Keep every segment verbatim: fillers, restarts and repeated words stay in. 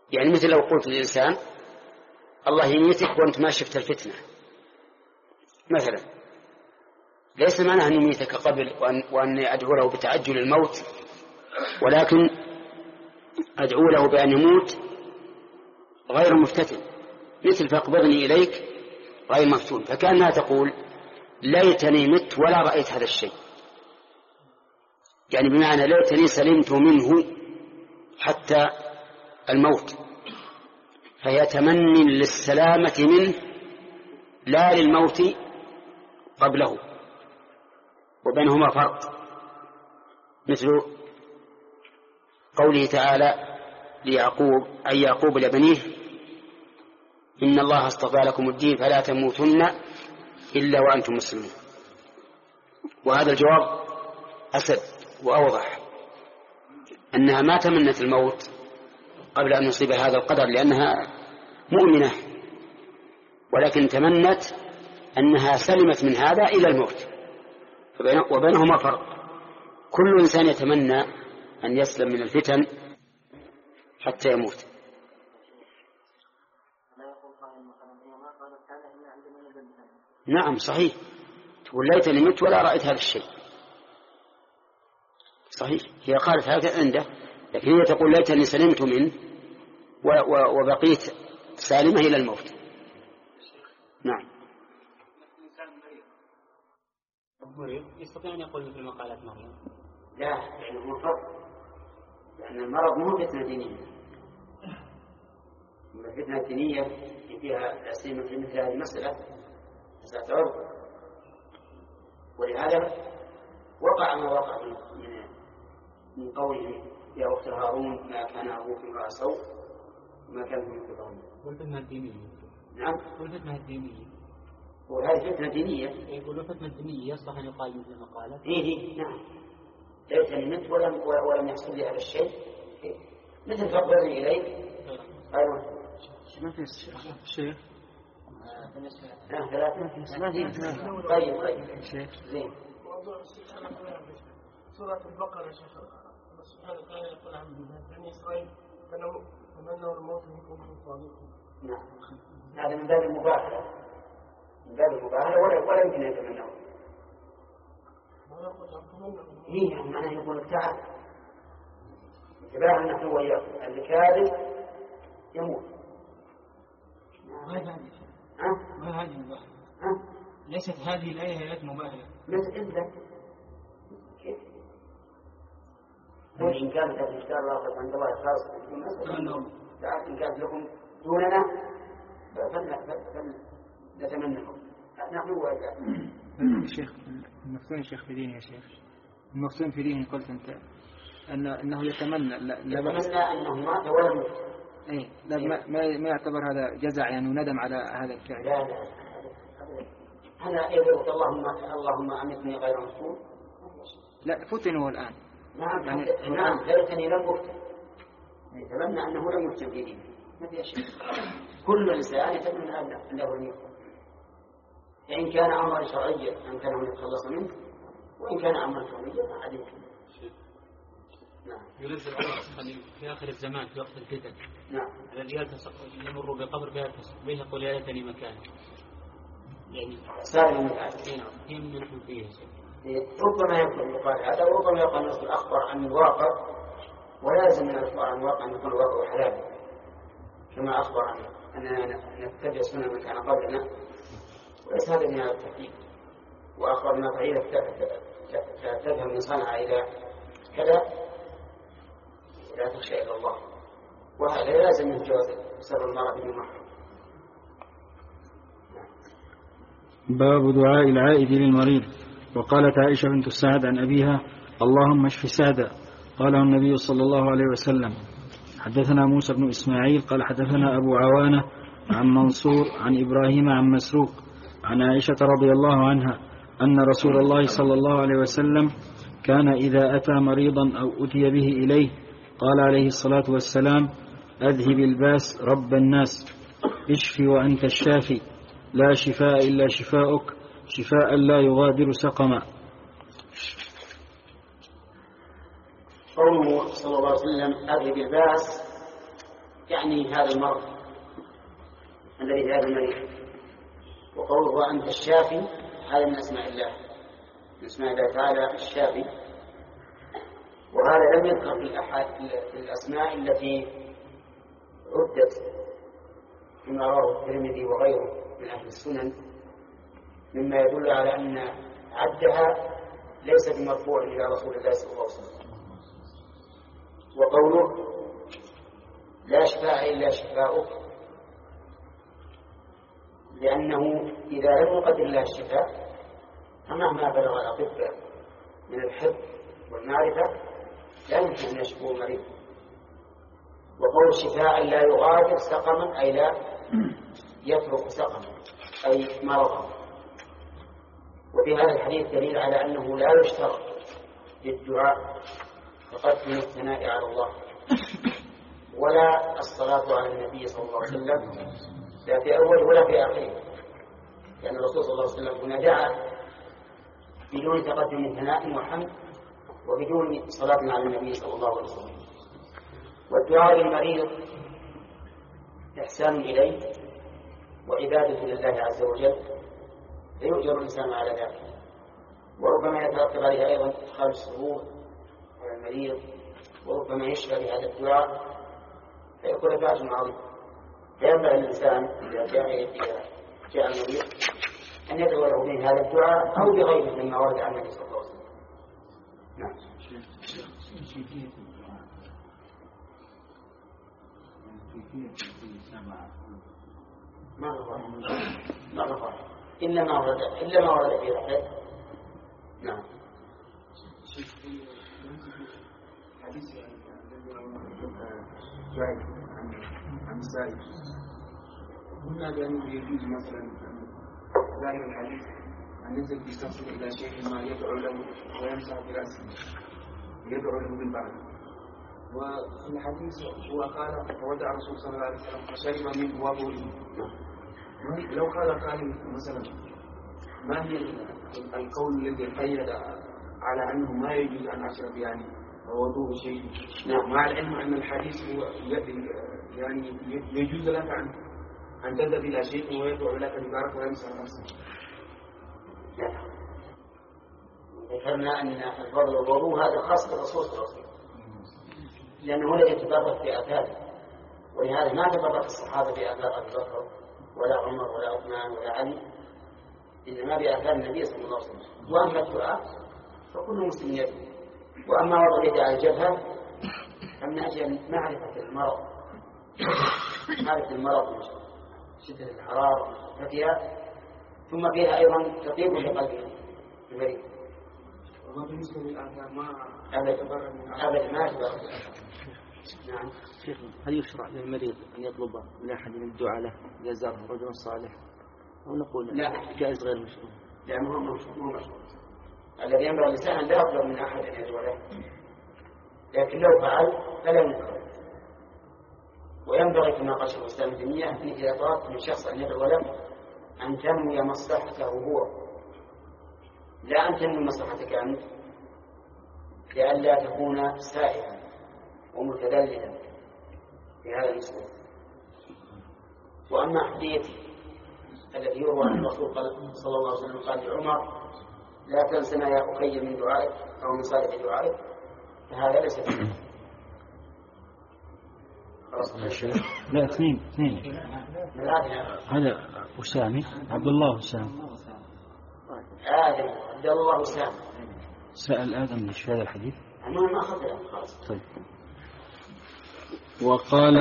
يعني مثل لو قلت للإنسان الله يميتك وأنت ما شفت الفتنة مثلا، ليس معناه أن يميتك قبل وأن, وأن أدعو له بتعجل الموت، ولكن أدعو له بأن يموت غير مفتتن، مثل فاقبضني إليك غير مفتون. فكأنها تقول ليتني مت ولا رأيت هذا الشيء، يعني بمعنى ليتني سلمت منه حتى الموت، فهي تمني للسلامة منه لا للموت قبله، وبينهما فرق، مثل قوله تعالى ليعقوب أي يعقوب لبنيه إن الله اصطفى لكم الدين فلا تموتن إلا وأنتم مسلمون. وهذا الجواب أسد وأوضح، أنها ما تمنت الموت قبل أن يصيب هذا القدر لأنها مؤمنة، ولكن تمنت أنها سلمت من هذا إلى الموت، وبينهما فرق. كل إنسان يتمنى أن يسلم من الفتن حتى يموت. نعم صحيح، تقول ليتني مت ولا رأيت هذا الشيء، صحيح، هي قالت هذا عنده، لكن هي تقول ليتني سلمت منه وبقيت سالمة إلى الموت. نعم. يستطيع أن يقول مثل ما قالت مريم؟ لا، يعني هو فرق، لأن المرض مو فتنة دينية. الفتنة الدينية فيها تأسيم في مثل هذه المسألة مسألة عرض، ولهذا وقع ما وقع من من قوله يا أخت هارون ما كان أبوك امرأ سوء وما كان أمك بغيا. والفتنة الدينية. نعم. والفتنة الدينية. وهذه فتنة دينية. يقول الفتنة الدينية يصلح أن يقال مثل ما قالت. إيه نعم. ليتني مت ولم ولم يحصل لي هذا الشيء، مثل فقدني إليك. أيوة. ما في شيء. لا ثلاثة. ما في. طيب طيب. زين. سورة البقرة يا شيخ الله سبحانه وتعالى يقول عن بني إسرائيل تمنوا الموت إن كنتم صادقين. نعم. هذا من باب المباهلة، من باب المباهلة ولا ولا يمكن أن يتمنوا. إيه يعني معناه يقول تعال انتباه نحن وإياكم الكاذب يموت. ما هذه ها؟ ما هذه مباهلة؟ ها؟ ليست هذه الآية آيات مباهلة. مثل إذا كيف؟ وإن كانت الإشكال راغبة عند الله خاصة إن كانت لكم دوننا فلنتمنى نحن وإياكم. الشيخ المقصود شيخ في دينه يا شيخ، المقصود في دينه قلت أنت أن أنه يتمنى لا يتمنى أنه مات ولا مات. إيه لا ما ما يعتبر هذا جزع يعني وندم على هذا الفعل. لا لا هذا يقول اللهم اللهم أمتني غير مفتون. لا فتن هو الآن. نعم يعني نعم ليتني لم أفتن، يتمنى أنه لم يفتن في دينه. ما في شيء، كل إنسان يتمنى أنه لم يفتن، إن كان أمرا شرعيا أمكنه أن يتخلص منه، وإن كان أمرا كونيا فعليه. نعم. ينزل على في آخر الزمان في وقت الفتن. نعم. الذي يمر بقبر به يقول يا ليتني مكانه. يعني سالم مكانه. هي من نحن فيه. ربما يكون يقال هذا، وربما يقال نص الأخبار عن الواقع، ولازم من الأخبار عن الواقع أن يكون الواقع حلال، كما أخبر عن أننا نتبع سنة من كان قبلنا، وليس هذا من التحقيق. وأخبر ما فعيلة تفهم من صنع إلى كذا لا تخشى إلى الله، وهذا لازم من جواز سر المرأة بمحرم. باب دعاء العائد للمريض. وقالت عائشة بنت سعد عن أبيها اللهم اشف سعدا، قاله النبي صلى الله عليه وسلم. حدثنا موسى بن إسماعيل قال حدثنا أبو عوانة عن منصور عن إبراهيم عن مسروق عن عائشة رضي الله عنها أن رسول الله صلى الله عليه وسلم كان إذا أتى مريضا أو أتي به إليه قال عليه الصلاة والسلام أذهب الباس رب الناس اشفي وأنت الشافي لا شفاء إلا شفاؤك شفاء لا يغادر سقما. قوله صلى الله عليه وسلم أذهب الباس يعني هذا المرض الذي في هذا المريض. وقوله وأنت الشافي هذا من أسماء الله، من أسماء الله تعالى الشافي، وهذا لم يذكر في الأسماء التي عدت فيما رواه الترمذي وغيره من أهل السنن، مما يدل على أن عدها ليس بمرفوع إلى رسول الله صلى الله عليه وسلم. وقوله لا شفاء إلا شفاؤك، لأنه إذا لم يقدر الله الشفاء فمهما بلغ الأطباء من الحفظ والمعرفة لا يمكن أن يشفوا المريض. وقول شفاء لا يغادر سقما أي لا يترك سقما أي مرضا. وفي هذا الحديث دليل على أنه لا يشترط للدعاء تقدم الثناء على الله ولا الصلاة على النبي صلى الله عليه وسلم، لا في أول ولا في آخره، لأن الرسول صلى الله عليه وسلم هنا دعا بدون تقدم ثناء وحمد وبدون صلاة على النبي صلى الله عليه وسلم. والدعاء للمريض إحسان إليه وعبادة لله عز وجل، فيؤجر الإنسان على ذلك. وربما يترتب عليه أيضا إدخال السرور على المريض، وربما يشفى بهذا الدعاء فيكون فاجر عظيم. فينبغي الإنسان إذا جاء جاء المريض أن يدعو له من هذا الدعاء أو بغيره مما ورد عن النبي صلى الله عليه وسلم. نعم. ما رفع ما رفع إلا ما ورد إلا ما ورد في رفعه. نعم. حديث جاء عن السائل قلنا بأنه يجوز مثلا ظاهر الحديث أن ينزل بشخص إلى شيء ما يدعو له ويمسح برأسه يدعو له بالبعض. والحديث هو قال فودع الرسول صلى الله عليه وسلم فشرب منه وضوءه. لو قال قائل مثلا ما هي القول الذي قيد على أنه ما يجوز أن أشرب يعني وضوء شيء، مع العلم أن الحديث هو يعني يجوز لك أن أن تذهب إلى شيء ويدعو لك ببارك ويمسح نفسك. ذكرنا أن الفضل والوضوء هذا خاص بالرسول صلى الله عليه وسلم، لأنه لا يتفرق في آثاره، ولهذا ما تفرق الصحابة في آثار أبي بكر ولا عمر ولا عثمان ولا علي، إنما بآثار النبي صلى الله عليه وسلم. وأما الدعاء فكل مسلم يدعو. وأما وضع اليد على الجبهة فمن أجل معرفة المرض، معرفة المرض شدة الحرارة وفتها، ثم فيها أيضا تطيب لقلب المريض. وما بالنسبة للآثار ما أبدا أبدا ما يتبرع. نعم. شيخ، هل يشرع للمريض أن يطلب من أحد من الدعاء له إذا زاره رجل صالح، أو نقول لا جائز غير مشروع؟ لا، مو مشروع. الذي ينبغي الإنسان أن لا يطلب من أحد أن يدعو له، لكن لو فعل فلا ينكر. وينبغي كما قال شيخ الإسلام ابن تيمية أن إذا طلبت من شخص أن يدعو له أن تنوي مصلحته هو، لا أن تنوي مصلحتك أنت، لئلا تكون سائلا ومتدللا في هذا المسلم. وأما حديث الذي يروى عن الرسول صلى الله عليه وسلم قال لعمر لا تنسنا يا أخي من دعائك أو من صالح دعائك، فهذا ليس فيه. لا اثنين اثنين هذا أسامي عبد الله أسامي آدم عبد الله أسامي سأل آدم مش في هذا الحديث. أنا ما أخذ خلاص. طيب. وقال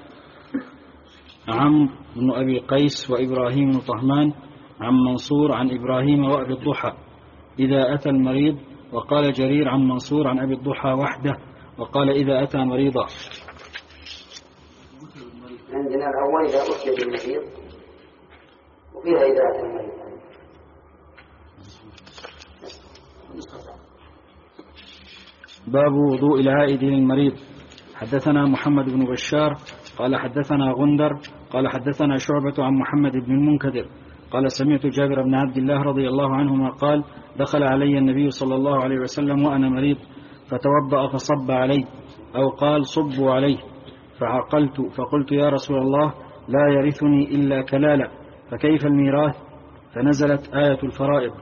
عمرو بن أبي قيس وإبراهيم بن طهمان عن منصور عن إبراهيم وأبي الضحى إذا أتى المريض. وقال جرير عن منصور عن أبي الضحى وحده. وقال إذا أتى مريضا. عندنا الأول إذا أتي بالمريض، وفيها إذا أتى المريض. باب وضوء العائد للمريض. حدثنا محمد بن بشار قال حدثنا غندر قال حدثنا شعبة عن محمد بن المنكدر قال سمعت جابر بن عبد الله رضي الله عنهما قال دخل علي النبي صلى الله عليه وسلم وأنا مريض فتوضأ فصب علي، أو قال صبوا عليه، فعقلت فقلت يا رسول الله لا يرثني إلا كلالة فكيف الميراث؟ فنزلت آية الفرائض.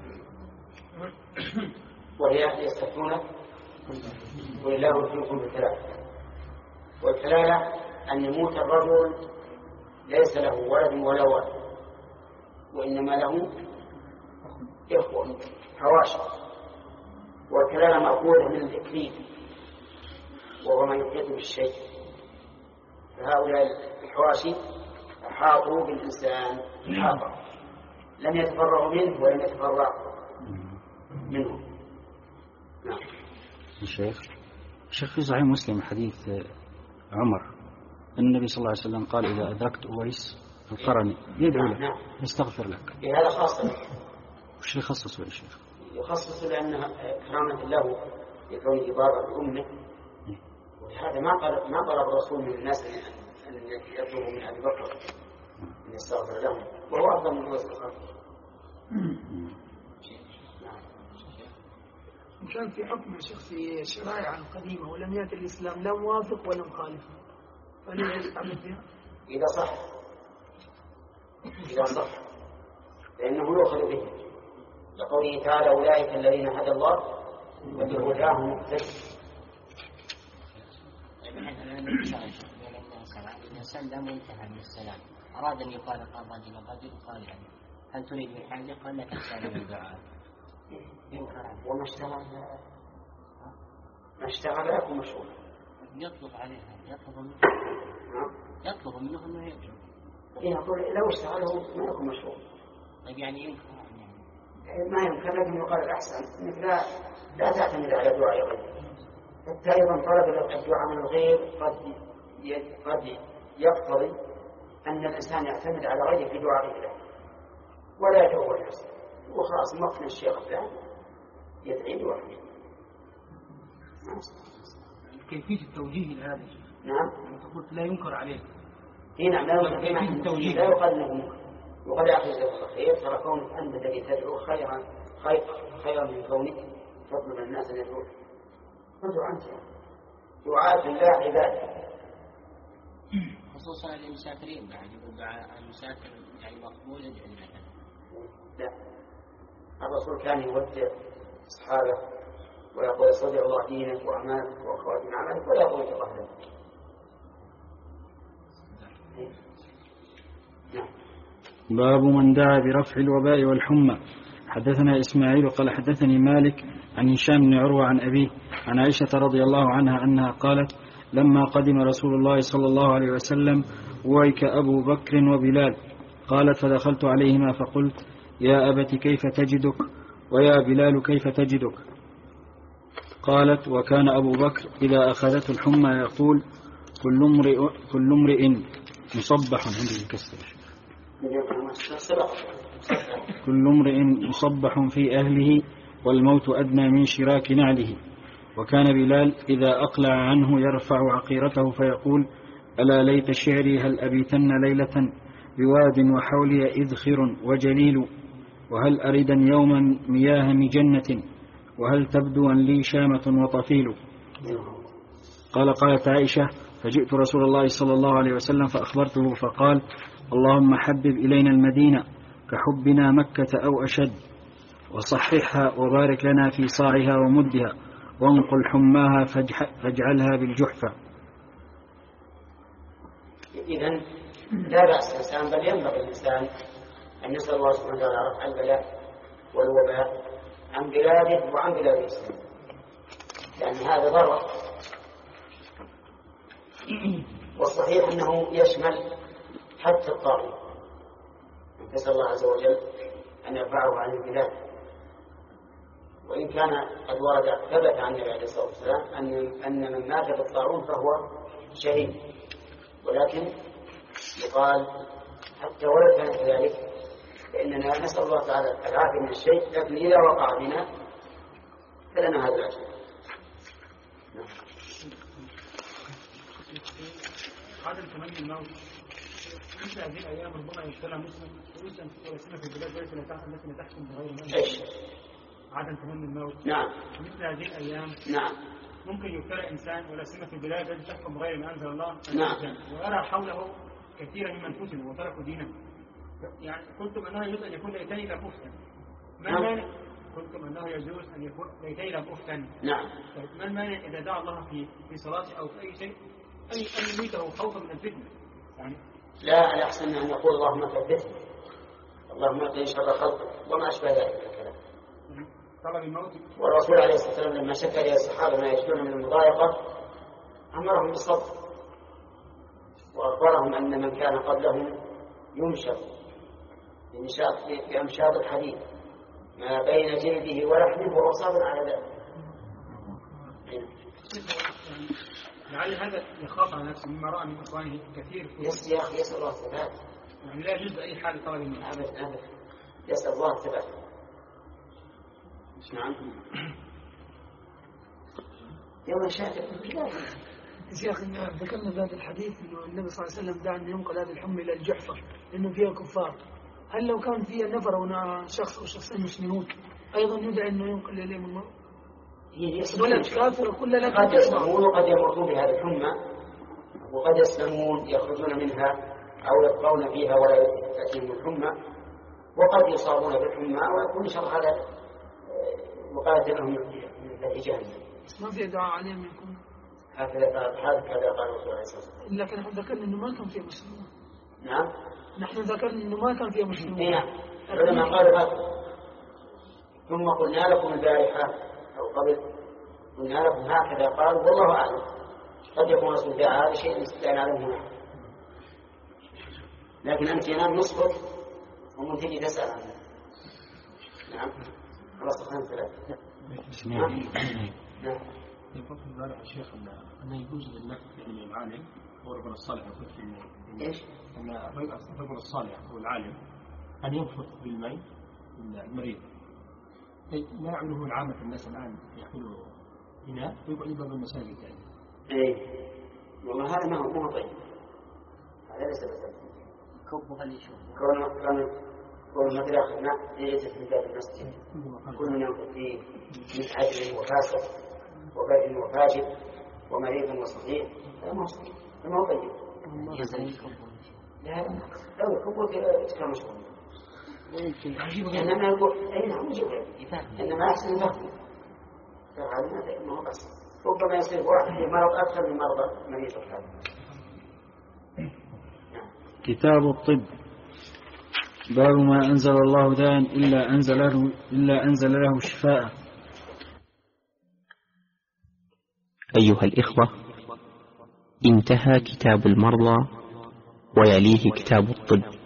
وهي يستفتونك قل الله يفتيكم في الكلالة. والكلالة أن يموت الرجل ليس له ولد ولا ولد وإنما له إخوة حواشي، والكلالة مأخوذة من الإكليل وهو ما يحيط بالشيء، فهؤلاء الحواشي أحاطوا بالإنسان إحاطة لم يتفرغوا منه ولم يتفرغ منه. نعم. الشيخ الشيخ في صحيح مسلم حديث عمر أن النبي صلى الله عليه وسلم قال إذا أدركت أويس القرني يدعو له نعم. يستغفر لك. هذا خاص له. وش يخصصه يا شيخ؟ يخصص لأنها كرامة له يكون إبارة بأمه، ولهذا ما قال ما طلب الرسول من الناس أن يطلبوا من أبي بكر أن يستغفر لهم وهو أفضل من الاستغفار. إن كان في حكم شخص في شرائع قديمة ولم يأتي الإسلام لا موافق ولا مخالف فهل يتعمل بها؟ إذا صح إذا صح لأنه يؤخذ به لقوله تعالى أولئك الذين هدى الله وبهداه مقتدي. الإنسان لا منتهى من السلام أراد أن يقال قال رجل الرجل قال يعني هل تريد من حاجة قال لك أسأل من دعاء وما اشتغل ما اشتغل لكم مشغول يطلب عليها يطلب منه يطلب منه أنه يرجو يقول لو اشتغله ما يكون مشغول. طيب يعني يمكن ما يمكن لكن يقال الأحسن إنك لا لا تعتمد على دعاء غيرك. حتى أيضا طلب الدعاء من الغير قد قد يقتضي أن الإنسان يعتمد على غيره في دعاء غيره ولا يدعو نفسه وخلاص مقنع الشيخ فلان يدعي بوحده. كيفية التوجيه لهذا؟ نعم. أنت قلت لا ينكر عليه. نعم لا ينكر كيفية التوجيه لا يقال له منكر وقد يعطي جزاك الخير ترى كونك أنت الذي تدعو خيرا خير خيرا من كونك تطلب الناس أن يدعوك. فادعو أنت دعاء الله عباده خصوصا للمسافرين بعد يقول دعاء المسافر يعني مقبول يدعو لنا. لا الرسول كان يودع أصحابه ويقول استودع الله دينك وأمانتك وخواتم عملك ولا يقول الله لك. نعم. باب من دعا برفع الوباء والحمى. حدثنا إسماعيل قال حدثني مالك عن هشام بن عروة عن أبيه عن عائشة رضي الله عنها أنها قالت لما قدم رسول الله صلى الله عليه وسلم ويك أبو بكر وبلال قالت فدخلت عليهما فقلت يا أبت كيف تجدك ويا بلال كيف تجدك؟ قالت وكان أبو بكر إذا أخذته الحمى يقول كل امرئ كل امرئ مصبح كل امرئ مصبح في أهله والموت أدنى من شراك نعله. وكان بلال إذا أقلع عنه يرفع عقيرته فيقول ألا ليت شعري هل أبيتن ليلة بواد وحولي إذخر وجليل وهل أردا يوما مياه مجنة وهل تبدو لي شامة وطفيل. قال قالت عائشة فجئت رسول الله صلى الله عليه وسلم فأخبرته فقال اللهم حبب إلينا المدينة كحبنا مكة أو أشد وصححها وبارك لنا في صاعها ومدها وانقل حماها فاجعلها بالجحفة. إذن لا بأس الإنسان بل ينبغي الإنسان أن يسأل الله سبحانه وتعالى رفع البلاء والوباء عن بلاده وعن بلاد الإسلام لأن هذا ضرر. والصحيح أنه يشمل حتى الطاغوت نسأل الله عز وجل أن يرفعه عن البلاد. وإن كان قد ورد ثبت عن النبي عليه الصلاة والسلام أن أن من مات بالطاعون فهو شهيد ولكن يقال حتى ولو كان كذلك فإننا نسأل الله تعالى العافية من الشيء لكن إذا وقع بنا فلنا هذا الأجر. عدم تمني الموت مثل هذه الأيام ربما يشترى مسلم ويسلم في البلاد التي تحكم بغير من عدم تمني الموت. نعم. مثل هذه الأيام نعم ممكن يبتلى إنسان ولا سمة في البلاد التي تحكم غير ما أنزل الله نعم. ويرى حوله كثيرا ممن فتنوا وتركوا دينهم. يعني قلتم أنه يجوز أن يكون ليتني لم أفتن. ما المانع؟ قلتم أنه يجوز أن يكون ليتني لم أفتن. نعم. ما المانع إذا دعا الله في في صلاته أو في أي شيء أن أن يميته خوفا من الفتنة؟ يعني لا، الأحسن أن يقول اللهم ثبته، اللهم اقضي شر خلقك وما أشبه ذلك من الكلام. طلب الموت. والرسول عليه الصلاة والسلام لما شكى إلى الصحابة ما يجدون من المضايقة أمرهم بالصبر، وأخبرهم أن من كان قبلهم ينشر في أمشاط الحديد ما بين جلده ولحمه وهو صابر على ذلك. لعل هذا يخاف على نفسه مما رأى من إخوانه كثير. يسأل يا أخي يسأل الله الثبات. يعني لا يجوز أي حال طلب الموت. أبدا أبدا يسأل الله الثبات. نعم. يوم شاكر يا أخي ذكرنا بهذا الحديث أنه النبي صلى الله عليه وسلم دعا أن ينقل هذه الحمى إلى الجحفة لأنه فيها كفار. هل لو كان فيها نفر أو شخص أو شخصين مسلمون أيضا يدعى أنه ينقل إليهم الماء؟ بلد كافر كل لك قد يسلمون وقد يموتون بهذه الحمى، وقد يسلمون يخرجون منها أو يبقون فيها ولا تأتيهم الحمى، وقد يصابون بالحمى ويكون شر هذا وقالت لهم من جهنم. ما في دعاء عليهم يكون هكذا هذا قال الرسول عليه الصلاة والسلام. لكن نحن ذكرنا انه ما كان فيه مسلمون. نعم. نحن ذكرنا انه ما كان فيه مسلمون. نعم. العلماء قالوا هذا. ثم قلنا لكم البارحة أو قبل قلنا لكم هكذا قالوا والله أعلم، قد يكون رسول الله هذا شيء لا نعلمه نحن، لكن أنت ينام نصفك ومن تجي تسأل عنه. نعم. خلاص خمس ثلاثة. نعم. نعم. يقول البارح الشيخ أنه يجوز للنفس يعني العالم هو رجل الصالح يقول في إيش؟ أن الرجل الصالح هو العالم أن ينفط بالماء المريض. ما يعمله العامة الناس الآن يأكلوا إناء ويقعد باب المساجد يعني. إيه والله هذا ما هو مو طيب، هذا ليس بطيب. كبه اللي يشوف. كون كون كون مثل أخذنا ليس في باب المسجد كل ينفط فيه من عجل وفاسق وبائن وفاجر ومريض وصغير، هذا ما هو صحيح، هذا ما هو طيب. لا لو الكبوت كان مشغول. إنما يقول أي نعم يجب إنما أحسن يفهم فهذا ما هو بس ربما يصير واحد في مرض أكثر من مرض مريض الحال. كتاب الطب. باب ما أنزل الله داء إلا أنزل له إلا أنزل له شفاء. أيها الإخوة، انتهى كتاب المرضى ويليه كتاب الطب.